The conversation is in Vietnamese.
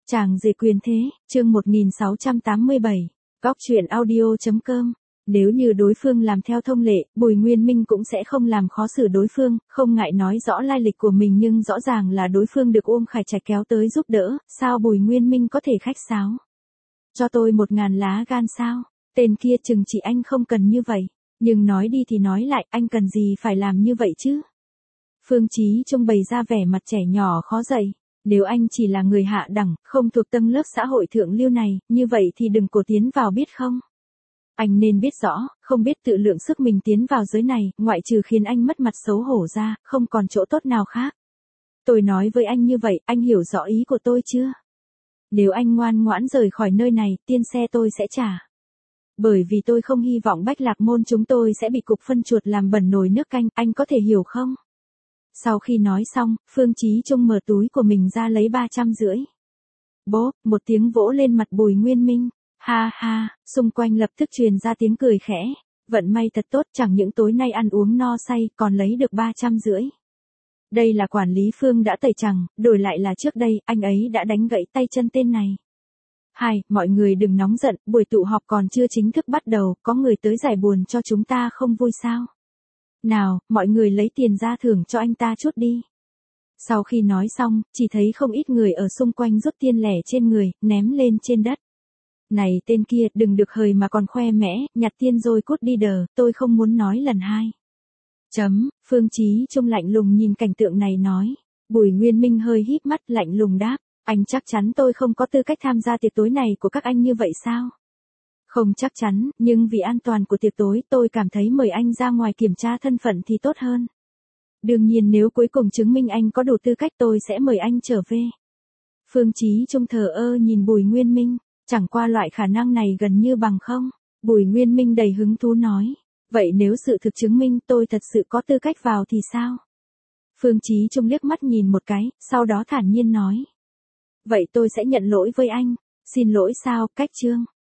Chàng rể quyền thế, chương 1687, góc truyện audio.com. Nếu như đối phương làm theo thông lệ, Bùi Nguyên Minh cũng sẽ không làm khó xử đối phương, không ngại nói rõ lai lịch của mình, nhưng rõ ràng là đối phương được Uông Khải Trạch kéo tới giúp đỡ, sao Bùi Nguyên Minh có thể khách sáo? Cho tôi 1000 lá gan sao? Tên kia chừng trị anh không cần như vậy, nhưng nói đi thì nói lại, anh cần gì phải làm như vậy chứ? Phương Chí Trung bày ra vẻ mặt trẻ nhỏ khó dạy. Nếu anh chỉ là người hạ đẳng, không thuộc tầng lớp xã hội thượng lưu này, như vậy thì đừng cố tiến vào biết không? Anh nên biết rõ, không biết tự lượng sức mình tiến vào giới này, ngoại trừ khiến anh mất mặt xấu hổ ra, không còn chỗ tốt nào khác. Tôi nói với anh như vậy, anh hiểu rõ ý của tôi chưa? Nếu anh ngoan ngoãn rời khỏi nơi này, tiền xe tôi sẽ trả. Bởi vì tôi không hy vọng Bách Lạc Môn chúng tôi sẽ bị cục phân chuột làm bẩn nồi nước canh, anh có thể hiểu không? Sau khi nói xong, Phương Chí Trung mở túi của mình ra lấy 350. Bốp, một tiếng vỗ lên mặt Bùi Nguyên Minh. Ha ha, xung quanh lập tức truyền ra tiếng cười khẽ. Vận may thật tốt, chẳng những tối nay ăn uống no say, còn lấy được 350. Đây là quản lý Phương đã tẩy trắng, đổi lại là trước đây, anh ấy đã đánh gãy tay chân tên này. Hai, mọi người đừng nóng giận, buổi tụ họp còn chưa chính thức bắt đầu, có người tới giải buồn cho chúng ta không vui sao? Nào, mọi người lấy tiền ra thưởng cho anh ta chút đi. Sau khi nói xong, chỉ thấy không ít người ở xung quanh rút tiền lẻ trên người, ném lên trên đất. Này tên kia, đừng được hời mà còn khoe mẽ, nhặt tiền rồi cút đi đờ, tôi không muốn nói lần hai. Phương Chí Trung lạnh lùng nhìn cảnh tượng này nói. Bùi Nguyên Minh hơi híp mắt lạnh lùng đáp, anh chắc chắn tôi không có tư cách tham gia tiệc tối này của các anh như vậy sao? Không chắc chắn, nhưng vì an toàn của tiệc tối tôi cảm thấy mời anh ra ngoài kiểm tra thân phận thì tốt hơn. Đương nhiên nếu cuối cùng chứng minh anh có đủ tư cách tôi sẽ mời anh trở về. Phương Chí Trung thờ ơ nhìn Bùi Nguyên Minh, chẳng qua loại khả năng này gần như bằng không. Bùi Nguyên Minh đầy hứng thú nói, vậy nếu sự thực chứng minh tôi thật sự có tư cách vào thì sao? Phương Chí Trung liếc mắt nhìn một cái, sau đó thản nhiên nói. Vậy tôi sẽ nhận lỗi với anh. Xin lỗi sao, Cách Trương?